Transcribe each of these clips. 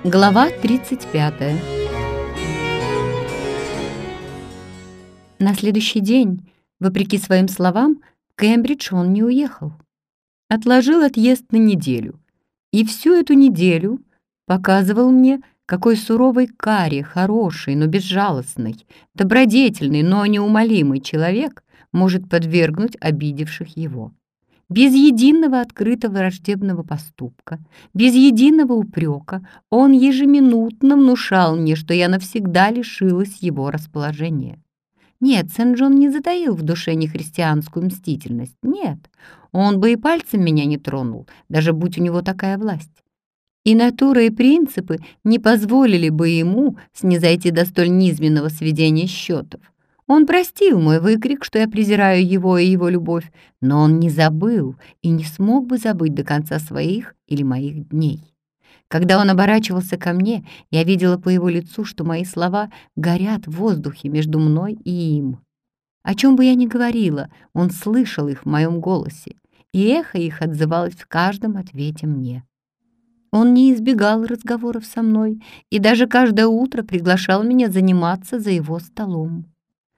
Глава 35. На следующий день, вопреки своим словам, в Кембридж он не уехал. Отложил отъезд на неделю. И всю эту неделю показывал мне, какой суровой каре хороший, но безжалостный, добродетельный, но неумолимый человек может подвергнуть обидевших его. Без единого открыто враждебного поступка, без единого упрека он ежеминутно внушал мне, что я навсегда лишилась его расположения. Нет, Сент-Джон не затаил в душе нехристианскую мстительность. Нет, он бы и пальцем меня не тронул, даже будь у него такая власть. И натура, и принципы не позволили бы ему снизойти до столь низменного сведения счетов. Он простил мой выкрик, что я презираю его и его любовь, но он не забыл и не смог бы забыть до конца своих или моих дней. Когда он оборачивался ко мне, я видела по его лицу, что мои слова горят в воздухе между мной и им. О чем бы я ни говорила, он слышал их в моем голосе, и эхо их отзывалось в каждом ответе мне. Он не избегал разговоров со мной и даже каждое утро приглашал меня заниматься за его столом.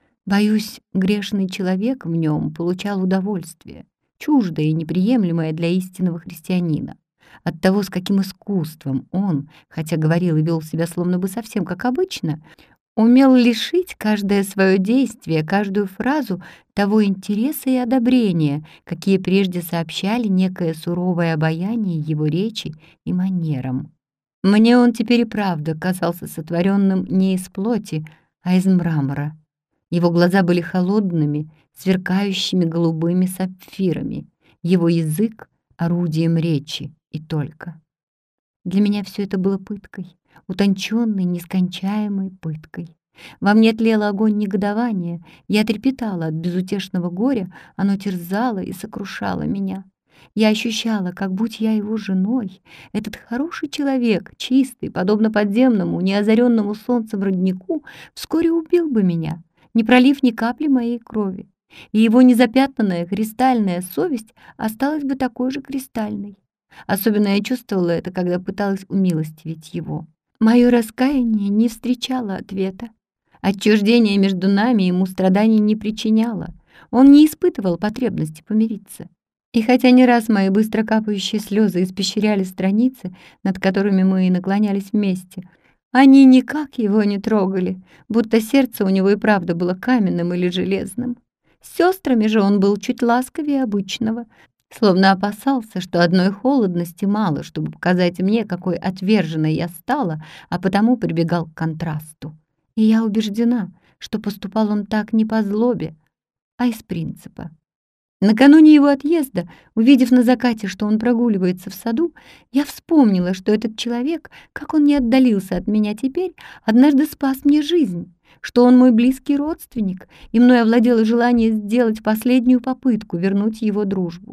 Боюсь, грешный человек в нем получал удовольствие, чуждое и неприемлемое для истинного христианина. От того, с каким искусством он, хотя говорил и вел себя словно бы совсем как обычно, умел лишить каждое свое действие, каждую фразу того интереса и одобрения, какие прежде сообщали некое суровое обаяние его речи и манерам. Мне он теперь и правда казался сотворенным не из плоти, а из мрамора. Его глаза были холодными, сверкающими голубыми сапфирами, его язык — орудием речи и только. Для меня все это было пыткой, утонченной, нескончаемой пыткой. Во мне тлел огонь негодования, я трепетала от безутешного горя, оно терзало и сокрушало меня. Я ощущала, как будь я его женой, этот хороший человек, чистый, подобно подземному, неозаренному солнцем роднику, вскоре убил бы меня, не пролив ни капли моей крови, и его незапятнанная кристальная совесть осталась бы такой же кристальной. Особенно я чувствовала это, когда пыталась умилостивить его. Мое раскаяние не встречало ответа. Отчуждение между нами ему страданий не причиняло. Он не испытывал потребности помириться. И хотя не раз мои быстро капающие слезы испещряли страницы, над которыми мы и наклонялись вместе, они никак его не трогали, будто сердце у него и правда было каменным или железным. С сестрами же он был чуть ласковее обычного, словно опасался, что одной холодности мало, чтобы показать мне, какой отверженной я стала, а потому прибегал к контрасту. И я убеждена, что поступал он так не по злобе, а из принципа. Накануне его отъезда, увидев на закате, что он прогуливается в саду, я вспомнила, что этот человек, как он не отдалился от меня теперь, однажды спас мне жизнь, что он мой близкий родственник, и мной овладело желание сделать последнюю попытку вернуть его дружбу.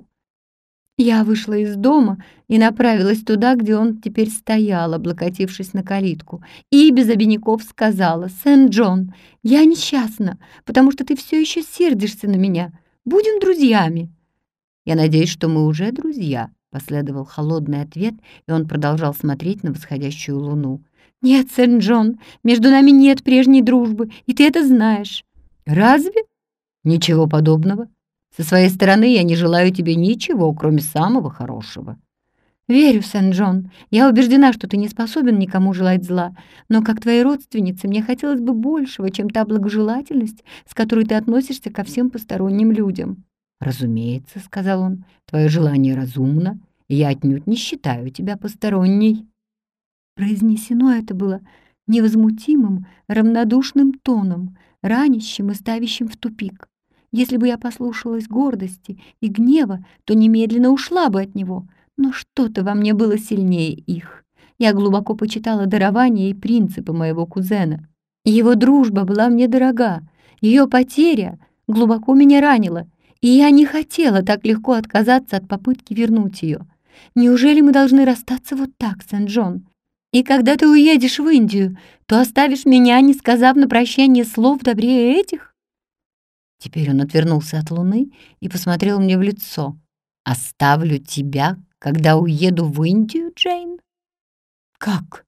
Я вышла из дома и направилась туда, где он теперь стоял, облокотившись на калитку, и без обиняков сказала: «Сент-Джон, я несчастна, потому что ты все еще сердишься на меня. Будем друзьями». «Я надеюсь, что мы уже друзья», — последовал холодный ответ, и он продолжал смотреть на восходящую луну. «Нет, Сент-Джон, между нами нет прежней дружбы, и ты это знаешь». «Разве? Ничего подобного. Со своей стороны я не желаю тебе ничего, кроме самого хорошего». «Верю, Сент-Джон. Я убеждена, что ты не способен никому желать зла, но как твоей родственнице мне хотелось бы большего, чем та благожелательность, с которой ты относишься ко всем посторонним людям». «Разумеется», — сказал он, — «твое желание разумно, и я отнюдь не считаю тебя посторонней». Произнесено это было невозмутимым, равнодушным тоном, ранящим и ставящим в тупик. Если бы я послушалась гордости и гнева, то немедленно ушла бы от него, но что-то во мне было сильнее их. Я глубоко почитала дарования и принципы моего кузена. Его дружба была мне дорога, ее потеря глубоко меня ранила, и я не хотела так легко отказаться от попытки вернуть ее. Неужели мы должны расстаться вот так, Сент-Джон? И когда ты уедешь в Индию, то оставишь меня, не сказав на прощание слов добрее этих?» Теперь он отвернулся от луны и посмотрел мне в лицо. «Оставлю тебя, когда уеду в Индию, Джейн?» «Как?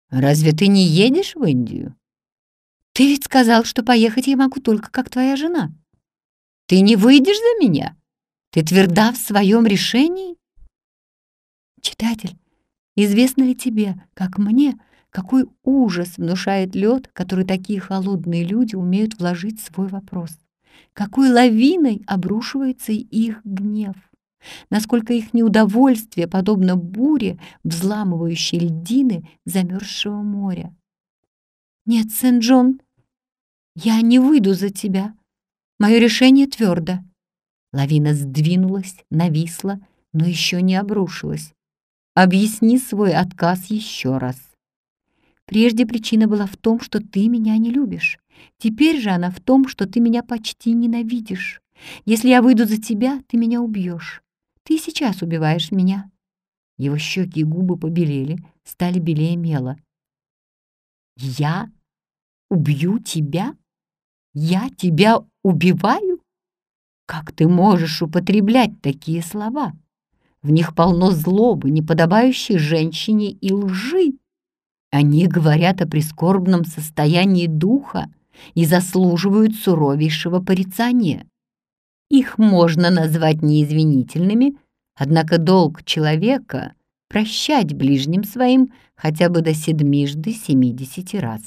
Разве ты не едешь в Индию? Ты ведь сказал, что поехать я могу только как твоя жена. Ты не выйдешь за меня? Ты тверда в своем решении? Читатель, известно ли тебе, как мне, какой ужас внушает лед, который такие холодные люди умеют вложить в свой вопрос? Какой лавиной обрушивается их гнев? Насколько их неудовольствие подобно буре, взламывающей льдины замерзшего моря? Нет, Сент-Джон, я не выйду за тебя. Мое решение твердо. Лавина сдвинулась, нависла, но еще не обрушилась. Объясни свой отказ еще раз. Прежде причина была в том, что ты меня не любишь. Теперь же она в том, что ты меня почти ненавидишь. Если я выйду за тебя, ты меня убьешь. Ты сейчас убиваешь меня». Его щеки и губы побелели, стали белее мела. «Я убью тебя? Я тебя убиваю? Как ты можешь употреблять такие слова? В них полно злобы, неподобающей женщине и лжи. Они говорят о прискорбном состоянии духа и заслуживают суровейшего порицания. Их можно назвать неизвинительными, однако долг человека — прощать ближним своим хотя бы до 70 раз».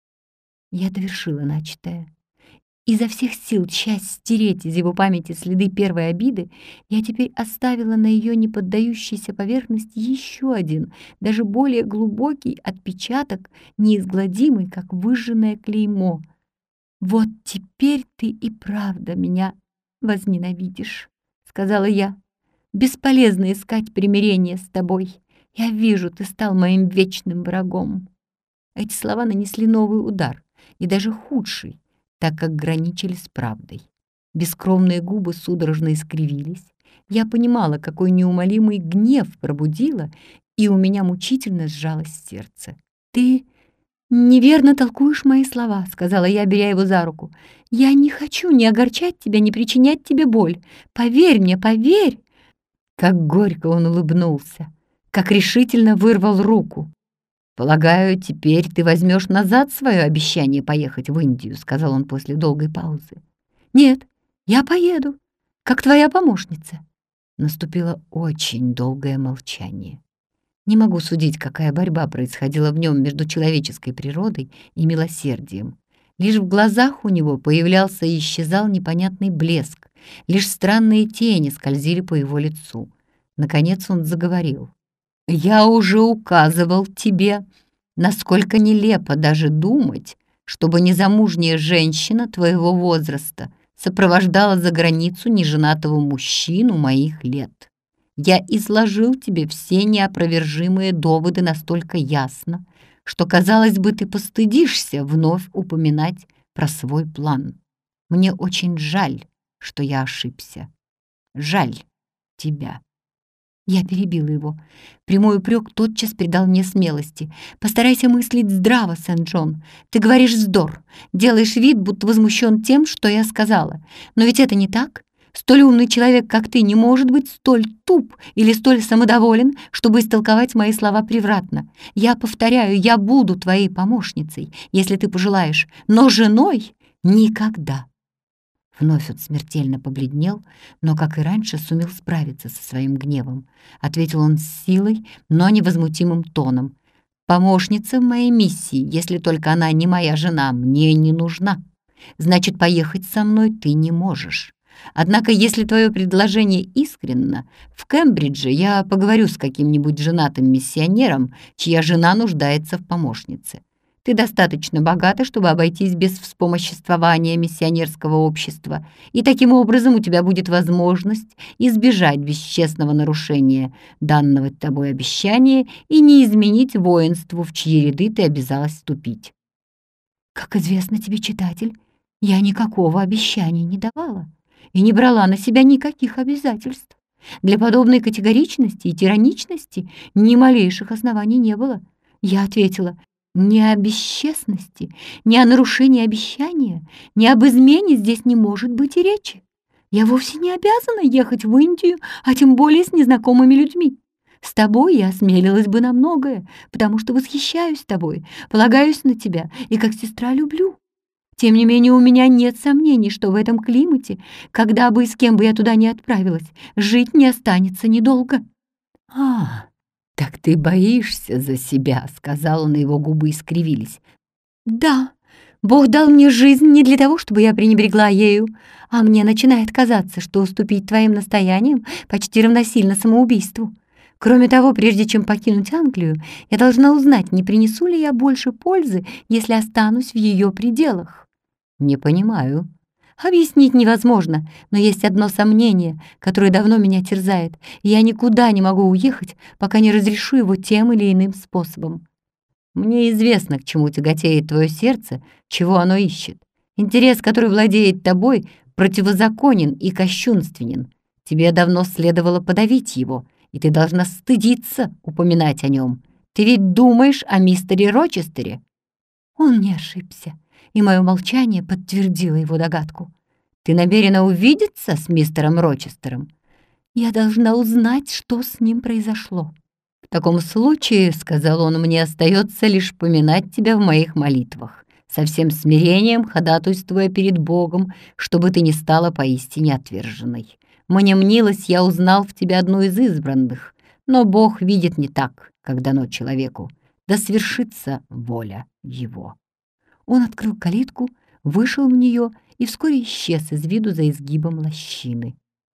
Я довершила начатое. Изо всех сил, часть стереть из его памяти следы первой обиды, я теперь оставила на ее неподдающейся поверхности еще один, даже более глубокий отпечаток, неизгладимый, как выжженное клеймо. «Вот теперь ты и правда меня возненавидишь», — сказала я. «Бесполезно искать примирения с тобой. Я вижу, ты стал моим вечным врагом». Эти слова нанесли новый удар, и даже худший, так как граничили с правдой. Бескровные губы судорожно искривились. Я понимала, какой неумолимый гнев пробудила, и у меня мучительно сжалось сердце. «Ты неверно толкуешь мои слова», — сказала я, беря его за руку. «Я не хочу ни огорчать тебя, ни причинять тебе боль. Поверь мне, поверь!» Как горько он улыбнулся, как решительно вырвал руку. «Полагаю, теперь ты возьмешь назад свое обещание поехать в Индию», — сказал он после долгой паузы. «Нет, я поеду, как твоя помощница». Наступило очень долгое молчание. Не могу судить, какая борьба происходила в нем между человеческой природой и милосердием. Лишь в глазах у него появлялся и исчезал непонятный блеск, лишь странные тени скользили по его лицу. Наконец он заговорил. «Я уже указывал тебе, насколько нелепо даже думать, чтобы незамужняя женщина твоего возраста сопровождала за границу неженатого мужчину моих лет. Я изложил тебе все неопровержимые доводы настолько ясно, что, казалось бы, ты постыдишься вновь упоминать про свой план. Мне очень жаль, что я ошибся. Жаль тебя». Я перебила его. Прямой упрек тотчас придал мне смелости. «Постарайся мыслить здраво, Сент-Джон. Ты говоришь вздор, делаешь вид, будто возмущен тем, что я сказала. Но ведь это не так. Столь умный человек, как ты, не может быть столь туп или столь самодоволен, чтобы истолковать мои слова превратно. Я повторяю, я буду твоей помощницей, если ты пожелаешь, но женой никогда». Вновь он смертельно побледнел, но, как и раньше, сумел справиться со своим гневом. Ответил он с силой, но невозмутимым тоном. «Помощница в моей миссии, если только она не моя жена, мне не нужна. Значит, поехать со мной ты не можешь. Однако, если твое предложение искренно, в Кембридже я поговорю с каким-нибудь женатым миссионером, чья жена нуждается в помощнице. Ты достаточно богата, чтобы обойтись без вспомоществования миссионерского общества, и таким образом у тебя будет возможность избежать бесчестного нарушения данного тобой обещания и не изменить воинству, в чьи ряды ты обязалась вступить». «Как известно тебе, читатель, я никакого обещания не давала и не брала на себя никаких обязательств. Для подобной категоричности и тираничности ни малейших оснований не было. Я ответила: ни о бесчестности, ни о нарушении обещания, ни об измене здесь не может быть и речи. Я вовсе не обязана ехать в Индию, а тем более с незнакомыми людьми. С тобой я осмелилась бы на многое, потому что восхищаюсь тобой, полагаюсь на тебя и как сестра люблю. Тем не менее, у меня нет сомнений, что в этом климате, когда бы и с кем бы я туда не отправилась, жить не останется недолго». «А, так ты боишься за себя», — сказал он, и его губы искривились. «Да, Бог дал мне жизнь не для того, чтобы я пренебрегла ею, а мне начинает казаться, что уступить твоим настояниям почти равносильно самоубийству. Кроме того, прежде чем покинуть Англию, я должна узнать, не принесу ли я больше пользы, если останусь в ее пределах». «Не понимаю». «Объяснить невозможно, но есть одно сомнение, которое давно меня терзает, и я никуда не могу уехать, пока не разрешу его тем или иным способом». «Мне известно, к чему тяготеет твое сердце, чего оно ищет. Интерес, который владеет тобой, противозаконен и кощунственен. Тебе давно следовало подавить его, и ты должна стыдиться упоминать о нем. Ты ведь думаешь о мистере Рочестере?» Он не ошибся, и мое молчание подтвердило его догадку. «Ты намерена увидеться с мистером Рочестером?» «Я должна узнать, что с ним произошло». «В таком случае, — сказал он, — мне остается лишь поминать тебя в моих молитвах, со всем смирением ходатайствуя перед Богом, чтобы ты не стала поистине отверженной. Мне мнилось, я узнал в тебе одну из избранных, но Бог видит не так, как дано человеку. Да свершится воля его». Он открыл калитку, вышел в нее и вскоре исчез из виду за изгибом лощины.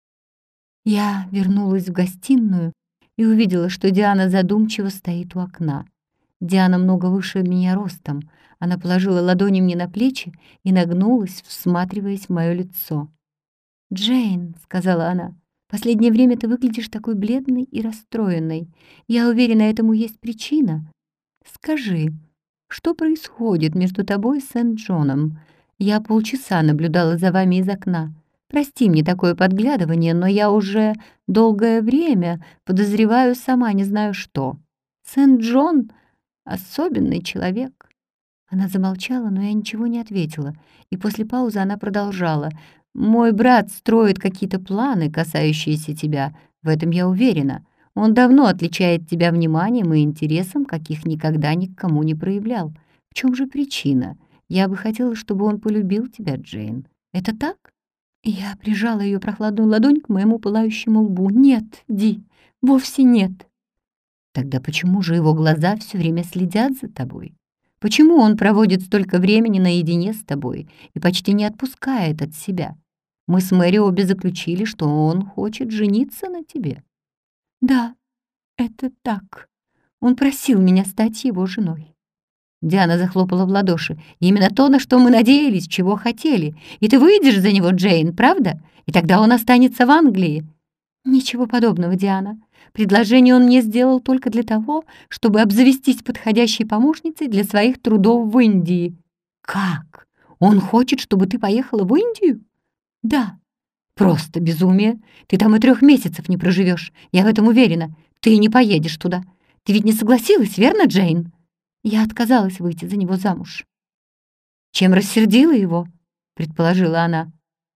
Я вернулась в гостиную и увидела, что Диана задумчиво стоит у окна. Диана много выше меня ростом. Она положила ладони мне на плечи и нагнулась, всматриваясь в мое лицо. «Джейн», — сказала она, — «последнее время ты выглядишь такой бледной и расстроенной. Я уверена, этому есть причина. Скажи, что происходит между тобой и Сент-Джоном? Я полчаса наблюдала за вами из окна. Прости мне такое подглядывание, но я уже долгое время подозреваю сама не знаю что. Сент-Джон — особенный человек». Она замолчала, но я ничего не ответила, и после паузы она продолжала. «Мой брат строит какие-то планы, касающиеся тебя, в этом я уверена. Он давно отличает тебя вниманием и интересом, каких никогда ни к кому не проявлял. В чем же причина? Я бы хотела, чтобы он полюбил тебя, Джейн. Это так?» Я прижала ее прохладную ладонь к моему пылающему лбу. «Нет, Ди, вовсе нет». «Тогда почему же его глаза все время следят за тобой? Почему он проводит столько времени наедине с тобой и почти не отпускает от себя? Мы с Мэри обе заключили, что он хочет жениться на тебе». «Да, это так. Он просил меня стать его женой». Диана захлопала в ладоши. «Именно то, на что мы надеялись, чего хотели. И ты выйдешь за него, Джейн, правда? И тогда он останется в Англии». «Ничего подобного, Диана. Предложение он мне сделал только для того, чтобы обзавестись подходящей помощницей для своих трудов в Индии». «Как? Он хочет, чтобы ты поехала в Индию?» «Да». «Просто безумие. Ты там и 3 месяцев не проживешь. Я в этом уверена. Ты не поедешь туда. Ты ведь не согласилась, верно, Джейн?» Я отказалась выйти за него замуж. «Чем рассердила его?» — предположила она.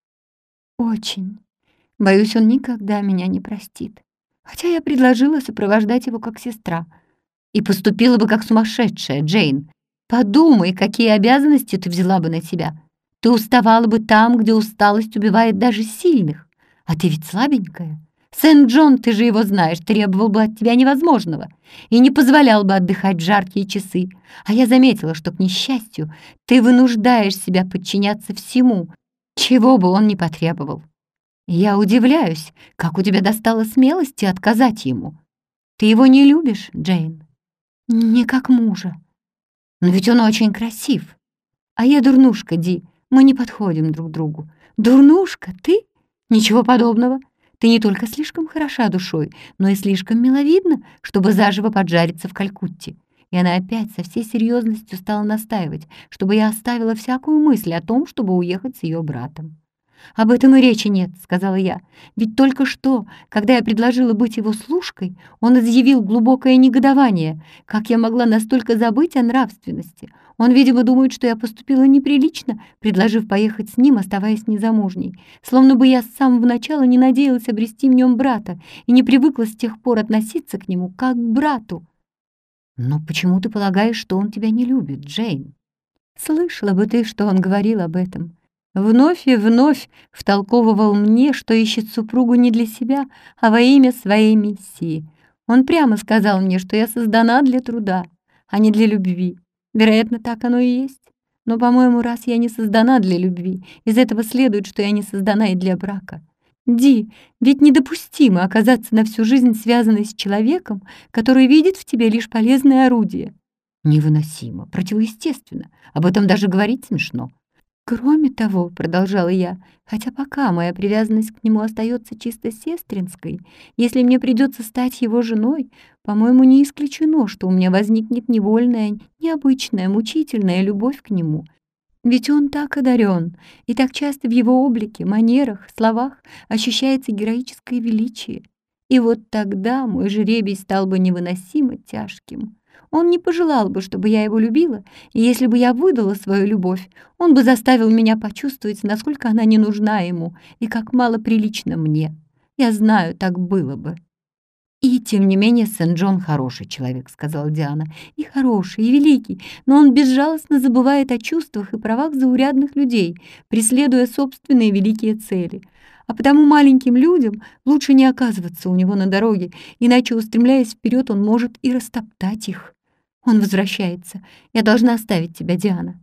«Очень. Боюсь, он никогда меня не простит. Хотя я предложила сопровождать его как сестра. И поступила бы как сумасшедшая, Джейн. Подумай, какие обязанности ты взяла бы на себя. Ты уставала бы там, где усталость убивает даже сильных. А ты ведь слабенькая. Сент-Джон, ты же его знаешь, требовал бы от тебя невозможного и не позволял бы отдыхать в жаркие часы. А я заметила, что, к несчастью, ты вынуждаешь себя подчиняться всему, чего бы он ни потребовал. Я удивляюсь, как у тебя достало смелости отказать ему. Ты его не любишь, Джейн?» «Не как мужа. Но ведь он очень красив. А я дурнушка, Ди, мы не подходим друг другу». «Дурнушка? Ты? Ничего подобного. Ты не только слишком хороша душой, но и слишком миловидна, чтобы заживо поджариться в Калькутте». И она опять со всей серьезностью стала настаивать, чтобы я оставила всякую мысль о том, чтобы уехать с ее братом. «Об этом и речи нет», — сказала я. «Ведь только что, когда я предложила быть его служкой, он изъявил глубокое негодование. Как я могла настолько забыть о нравственности? Он, видимо, думает, что я поступила неприлично, предложив поехать с ним, оставаясь незамужней. Словно бы я с самого начала не надеялась обрести в нем брата и не привыкла с тех пор относиться к нему как к брату». «Но почему ты полагаешь, что он тебя не любит, Джейн?» «Слышала бы ты, что он говорил об этом. Вновь и вновь втолковывал мне, что ищет супругу не для себя, а во имя своей миссии. Он прямо сказал мне, что я создана для труда, а не для любви. Вероятно, так оно и есть. Но, по-моему, раз я не создана для любви, из этого следует, что я не создана и для брака. Ди, ведь недопустимо оказаться на всю жизнь связанной с человеком, который видит в тебе лишь полезное орудие». «Невыносимо, противоестественно. Об этом даже говорить смешно». «Кроме того, — продолжала я, — хотя пока моя привязанность к нему остается чисто сестринской, если мне придется стать его женой, по-моему, не исключено, что у меня возникнет невольная, необычная, мучительная любовь к нему. Ведь он так одарен, и так часто в его облике, манерах, словах ощущается героическое величие. И вот тогда мой жребий стал бы невыносимо тяжким. Он не пожелал бы, чтобы я его любила, и если бы я выдала свою любовь, он бы заставил меня почувствовать, насколько она не нужна ему и как мало прилично мне. Я знаю, так было бы». «И тем не менее Сент-Джон хороший человек», — сказала Диана. «И хороший, и великий, но он безжалостно забывает о чувствах и правах заурядных людей, преследуя собственные великие цели. А потому маленьким людям лучше не оказываться у него на дороге, иначе, устремляясь вперед, он может и растоптать их. Он возвращается. Я должна оставить тебя, Диана».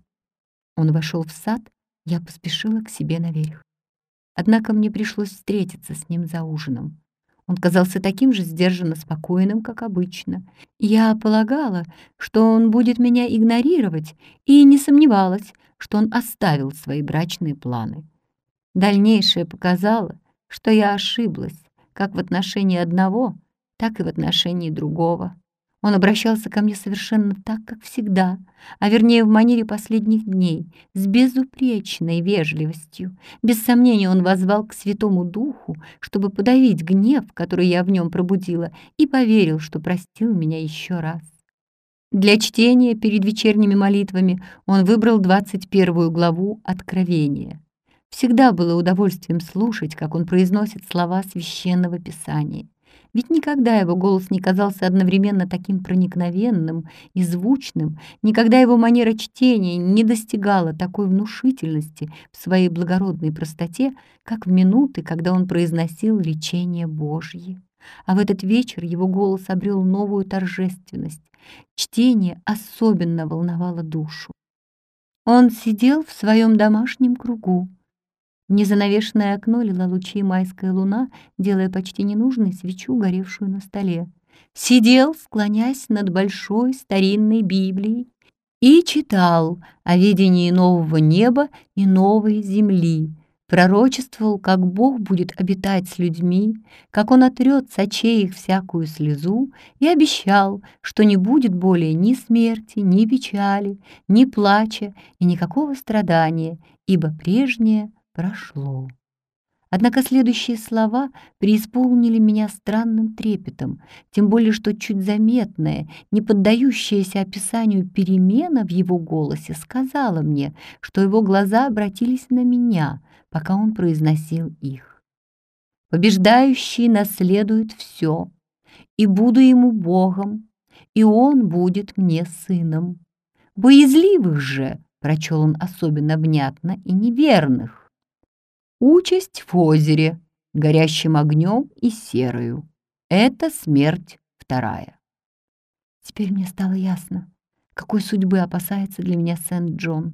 Он вошел в сад, я поспешила к себе наверх. Однако мне пришлось встретиться с ним за ужином. Он казался таким же сдержанно спокойным, как обычно. Я полагала, что он будет меня игнорировать, и не сомневалась, что он оставил свои брачные планы. Дальнейшее показало, что я ошиблась как в отношении одного, так и в отношении другого. Он обращался ко мне совершенно так, как всегда, а вернее в манере последних дней, с безупречной вежливостью. Без сомнения он воззвал к Святому Духу, чтобы подавить гнев, который я в нем пробудила, и поверил, что простил меня еще раз. Для чтения перед вечерними молитвами он выбрал 21 главу Откровения. Всегда было удовольствием слушать, как он произносит слова Священного Писания. Ведь никогда его голос не казался одновременно таким проникновенным и звучным, никогда его манера чтения не достигала такой внушительности в своей благородной простоте, как в минуты, когда он произносил речения Божьи. А в этот вечер его голос обрел новую торжественность. Чтение особенно волновало душу. Он сидел в своем домашнем кругу. В незанавешенное окно лила лучи майская луна, делая почти ненужной свечу, горевшую на столе. Сидел, склонясь над большой старинной Библией, и читал о видении нового неба и новой земли, пророчествовал, как Бог будет обитать с людьми, как Он отрет с очей их всякую слезу, и обещал, что не будет более ни смерти, ни печали, ни плача и никакого страдания, ибо прежнее прошло. Однако следующие слова преисполнили меня странным трепетом, тем более что чуть заметная, не поддающаяся описанию перемена в его голосе сказала мне, что его глаза обратились на меня, пока он произносил их. «Побеждающий наследует все, и буду ему Богом, и он будет мне сыном. Боязливых же, — прочел он особенно внятно, — и неверных, участь в озере, горящим огнем и серою. Это смерть вторая». Теперь мне стало ясно, какой судьбы опасается для меня Сент-Джон.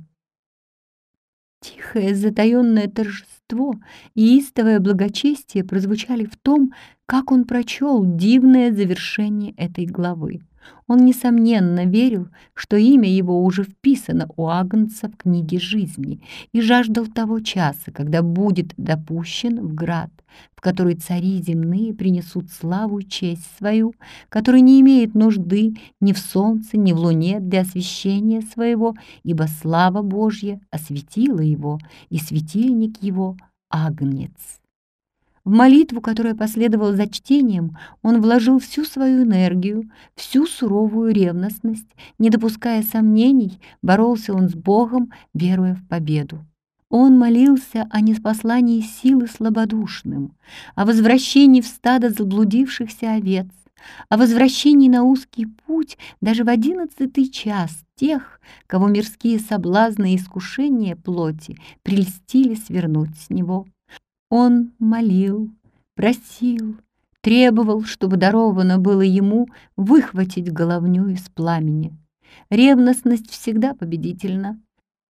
Тихое, затаённое торжество и истовое благочестие прозвучали в том, как он прочел дивное завершение этой главы. Он, несомненно, верил, что имя его уже вписано у Агнца в книге жизни, и жаждал того часа, когда будет допущен в град, в который цари земные принесут славу и честь свою, который не имеет нужды ни в солнце, ни в луне для освещения своего, ибо слава Божья осветила его, и светильник его агнец. В молитву, которая последовала за чтением, он вложил всю свою энергию, всю суровую ревностность, не допуская сомнений, боролся он с Богом, веруя в победу. Он молился о неспослании силы слабодушным, о возвращении в стадо заблудившихся овец, о возвращении на узкий путь даже в 11-й час тех, кого мирские соблазны и искушения плоти прельстили свернуть с него. Он молил, просил, требовал, чтобы даровано было ему выхватить головню из пламени. Ревностность всегда победительна.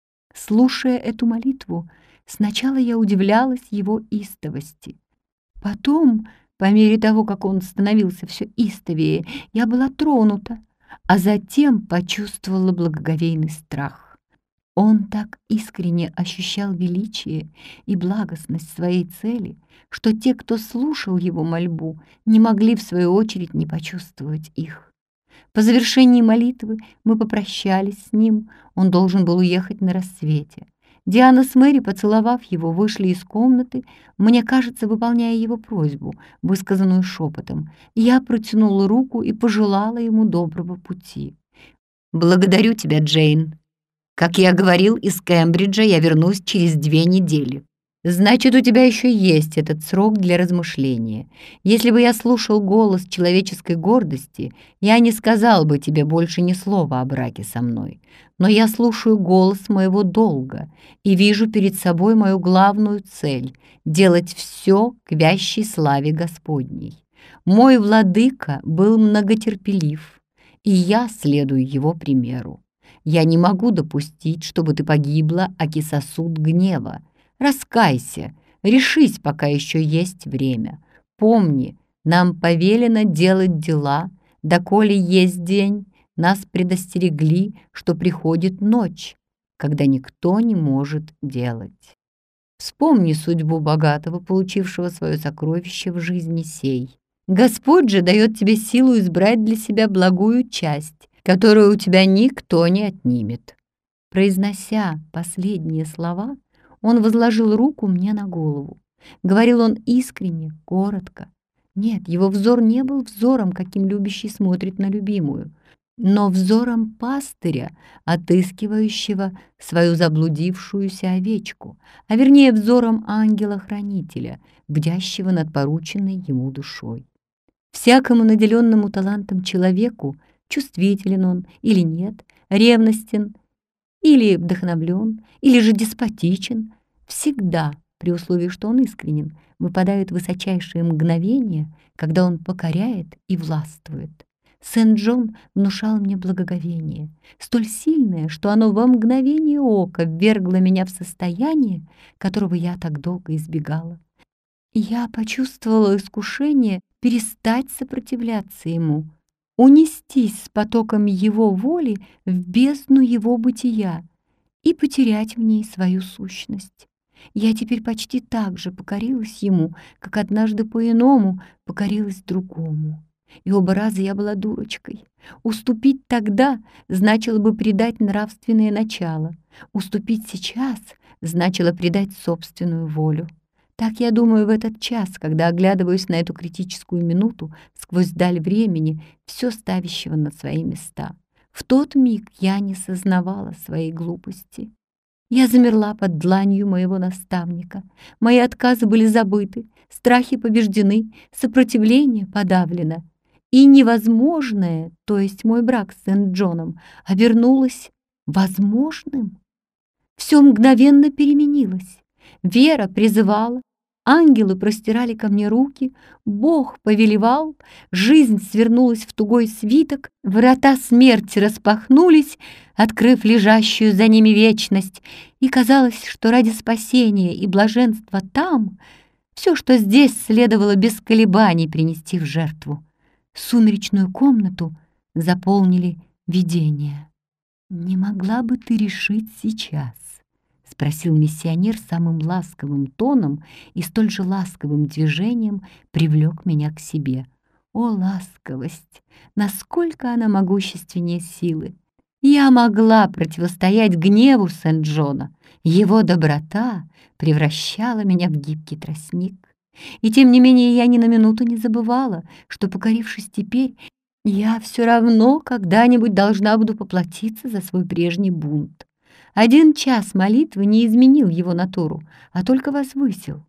Слушая эту молитву, сначала я удивлялась его истовости. Потом, по мере того, как он становился все истовее, я была тронута, а затем почувствовала благоговейный страх. Он так искренне ощущал величие и благостность своей цели, что те, кто слушал его мольбу, не могли в свою очередь не почувствовать их. По завершении молитвы мы попрощались с ним, он должен был уехать на рассвете. Диана с Мэри, поцеловав его, вышли из комнаты, мне кажется, выполняя его просьбу, высказанную шепотом. Я протянула руку и пожелала ему доброго пути. «Благодарю тебя, Джейн. Как я говорил, из Кембриджа я вернусь через 2 недели. Значит, у тебя еще есть этот срок для размышления. Если бы я слушал голос человеческой гордости, я не сказал бы тебе больше ни слова о браке со мной. Но я слушаю голос моего долга и вижу перед собой мою главную цель — делать все к вящей славе Господней. Мой владыка был многотерпелив, и я следую его примеру. Я не могу допустить, чтобы ты погибла, аки сосуд гнева. Раскайся, решись, пока еще есть время. Помни, нам повелено делать дела, доколе есть день, нас предостерегли, что приходит ночь, когда никто не может делать. Вспомни судьбу богатого, получившего свое сокровище в жизни сей. Господь же дает тебе силу избрать для себя благую часть, которую у тебя никто не отнимет». Произнося последние слова, он возложил руку мне на голову. Говорил он искренне, коротко. Нет, его взор не был взором, каким любящий смотрит на любимую, но взором пастыря, отыскивающего свою заблудившуюся овечку, а вернее взором ангела-хранителя, бдящего над порученной ему душой. Всякому наделенному талантом человеку, чувствителен он или нет, ревностен или вдохновлен, или же деспотичен, всегда, при условии, что он искренен, выпадают высочайшие мгновения, когда он покоряет и властвует. Сент-Джон внушал мне благоговение, столь сильное, что оно во мгновение ока ввергло меня в состояние, которого я так долго избегала. Я почувствовала искушение перестать сопротивляться ему, унестись с потоком его воли в бездну его бытия и потерять в ней свою сущность. Я теперь почти так же покорилась ему, как однажды по-иному покорилась другому. И оба раза я была дурочкой. Уступить тогда значило бы предать нравственное начало. Уступить сейчас значило предать собственную волю. Так я думаю в этот час, когда оглядываюсь на эту критическую минуту сквозь даль времени, все ставящего на свои места. В тот миг я не сознавала своей глупости. Я замерла под дланью моего наставника. Мои отказы были забыты, страхи побеждены, сопротивление подавлено. И невозможное, то есть мой брак с Сент-Джоном, обернулось возможным. Все мгновенно переменилось. Вера призывала, ангелы простирали ко мне руки, Бог повелевал, жизнь свернулась в тугой свиток, врата смерти распахнулись, открыв лежащую за ними вечность, и казалось, что ради спасения и блаженства там все, что здесь, следовало без колебаний принести в жертву. Сумеречную комнату заполнили видения. «Не могла бы ты решить сейчас?» — спросил миссионер самым ласковым тоном и столь же ласковым движением привлек меня к себе. О, ласковость! Насколько она могущественнее силы! Я могла противостоять гневу Сент-Джона. Его доброта превращала меня в гибкий тростник. И тем не менее я ни на минуту не забывала, что, покорившись теперь, я все равно когда-нибудь должна буду поплатиться за свой прежний бунт. 1 час молитвы не изменил его натуру, а только возвысил.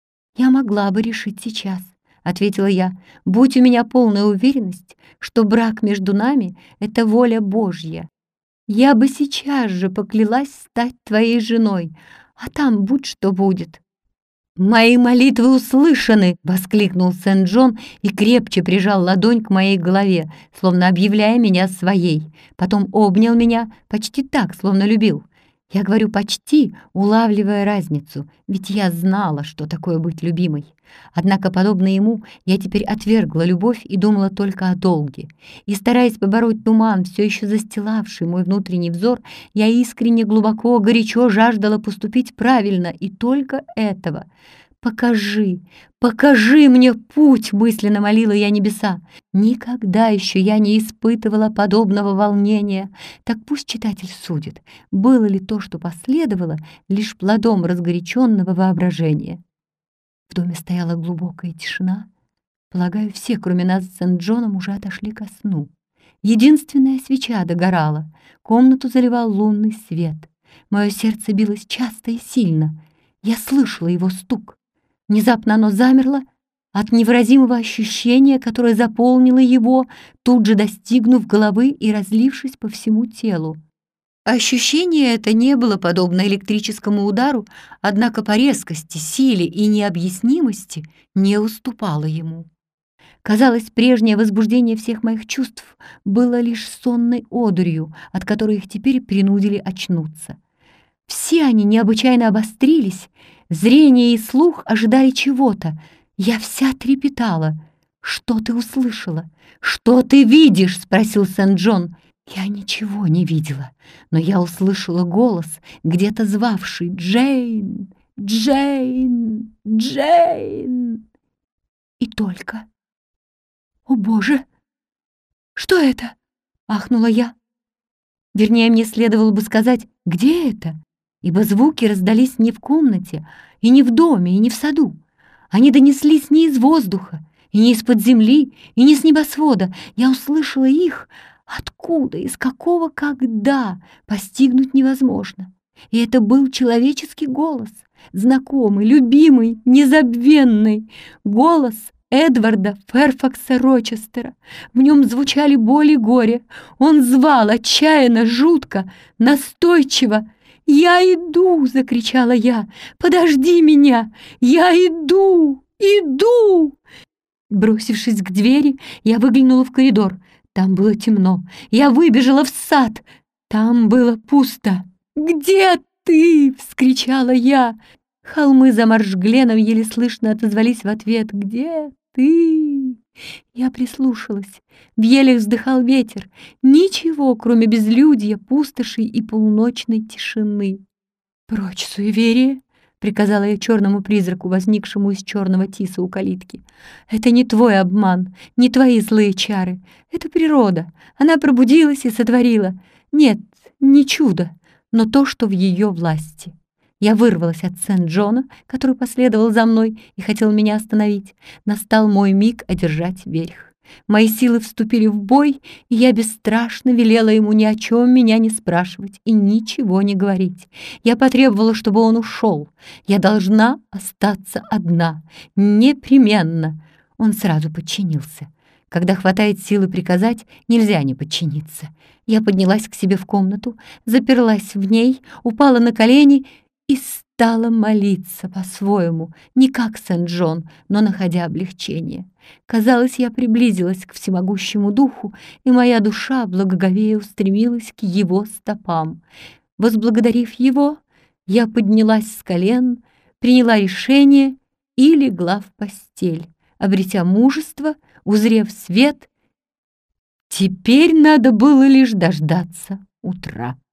«Я могла бы решить сейчас», — ответила я, «будь у меня полная уверенность, что брак между нами — это воля Божья. Я бы сейчас же поклялась стать твоей женой, а там будь что будет». «Мои молитвы услышаны!» — воскликнул Сент-Джон и крепче прижал ладонь к моей голове, словно объявляя меня своей. Потом обнял меня почти так, словно любил. Я говорю «почти», улавливая разницу, ведь я знала, что такое быть любимой. Однако, подобно ему, я теперь отвергла любовь и думала только о долге. И, стараясь побороть туман, все еще застилавший мой внутренний взор, я искренне, глубоко, горячо жаждала поступить правильно, и только этого. «Покажи, покажи мне путь!» — мысленно молила я небеса. Никогда еще я не испытывала подобного волнения. Так пусть читатель судит, было ли то, что последовало, лишь плодом разгоряченного воображения. В доме стояла глубокая тишина. Полагаю, все, кроме нас с Сент-Джоном, уже отошли ко сну. Единственная свеча догорала. Комнату заливал лунный свет. Мое сердце билось часто и сильно. Я слышала его стук. Внезапно оно замерло от невыразимого ощущения, которое заполнило его, тут же достигнув головы и разлившись по всему телу. Ощущение это не было подобно электрическому удару, однако по резкости, силе и необъяснимости не уступало ему. Казалось, прежнее возбуждение всех моих чувств было лишь сонной одурью, от которой их теперь принудили очнуться. Все они необычайно обострились, зрение и слух ожидали чего-то. Я вся трепетала. «Что ты услышала? Что ты видишь?» — спросил Сент-Джон. Я ничего не видела, но я услышала голос, где-то звавший «Джейн! Джейн! Джейн!» И только. «О, Боже! Что это?» — ахнула я. Вернее, мне следовало бы сказать «Где это?» Ибо звуки раздались не в комнате, и не в доме, и не в саду. Они донеслись не из воздуха, и не из-под земли, и не с небосвода. Я услышала их откуда, из какого, когда, постигнуть невозможно. И это был человеческий голос, знакомый, любимый, незабвенный, голос Эдварда Ферфакса Рочестера. В нем звучали боль и горе. Он звал отчаянно, жутко, настойчиво. «Я иду!» — закричала я. «Подожди меня! Я иду! Иду!» Бросившись к двери, я выглянула в коридор. Там было темно. Я выбежала в сад. Там было пусто. «Где ты?» — вскричала я. Холмы за Маршгленом еле слышно отозвались в ответ. «Где ты?» Я прислушалась. В елях вздыхал ветер. Ничего, кроме безлюдья, пустоши и полуночной тишины. «Прочь, суеверие!» — приказала я черному призраку, возникшему из черного тиса у калитки. «Это не твой обман, не твои злые чары. Это природа. Она пробудилась и сотворила. Нет, не чудо, но то, что в ее власти». Я вырвалась от Сент-Джона, который последовал за мной и хотел меня остановить. Настал мой миг одержать верх. Мои силы вступили в бой, и я бесстрашно велела ему ни о чем меня не спрашивать и ничего не говорить. Я потребовала, чтобы он ушел. Я должна остаться одна. Непременно. Он сразу подчинился. Когда хватает силы приказать, нельзя не подчиниться. Я поднялась к себе в комнату, заперлась в ней, упала на колени и стала молиться по-своему, не как Сент-Джон, но находя облегчение. Казалось, я приблизилась к всемогущему духу, и моя душа благоговея устремилась к его стопам. Возблагодарив его, я поднялась с колен, приняла решение и легла в постель, обретя мужество, узрев свет. Теперь надо было лишь дождаться утра.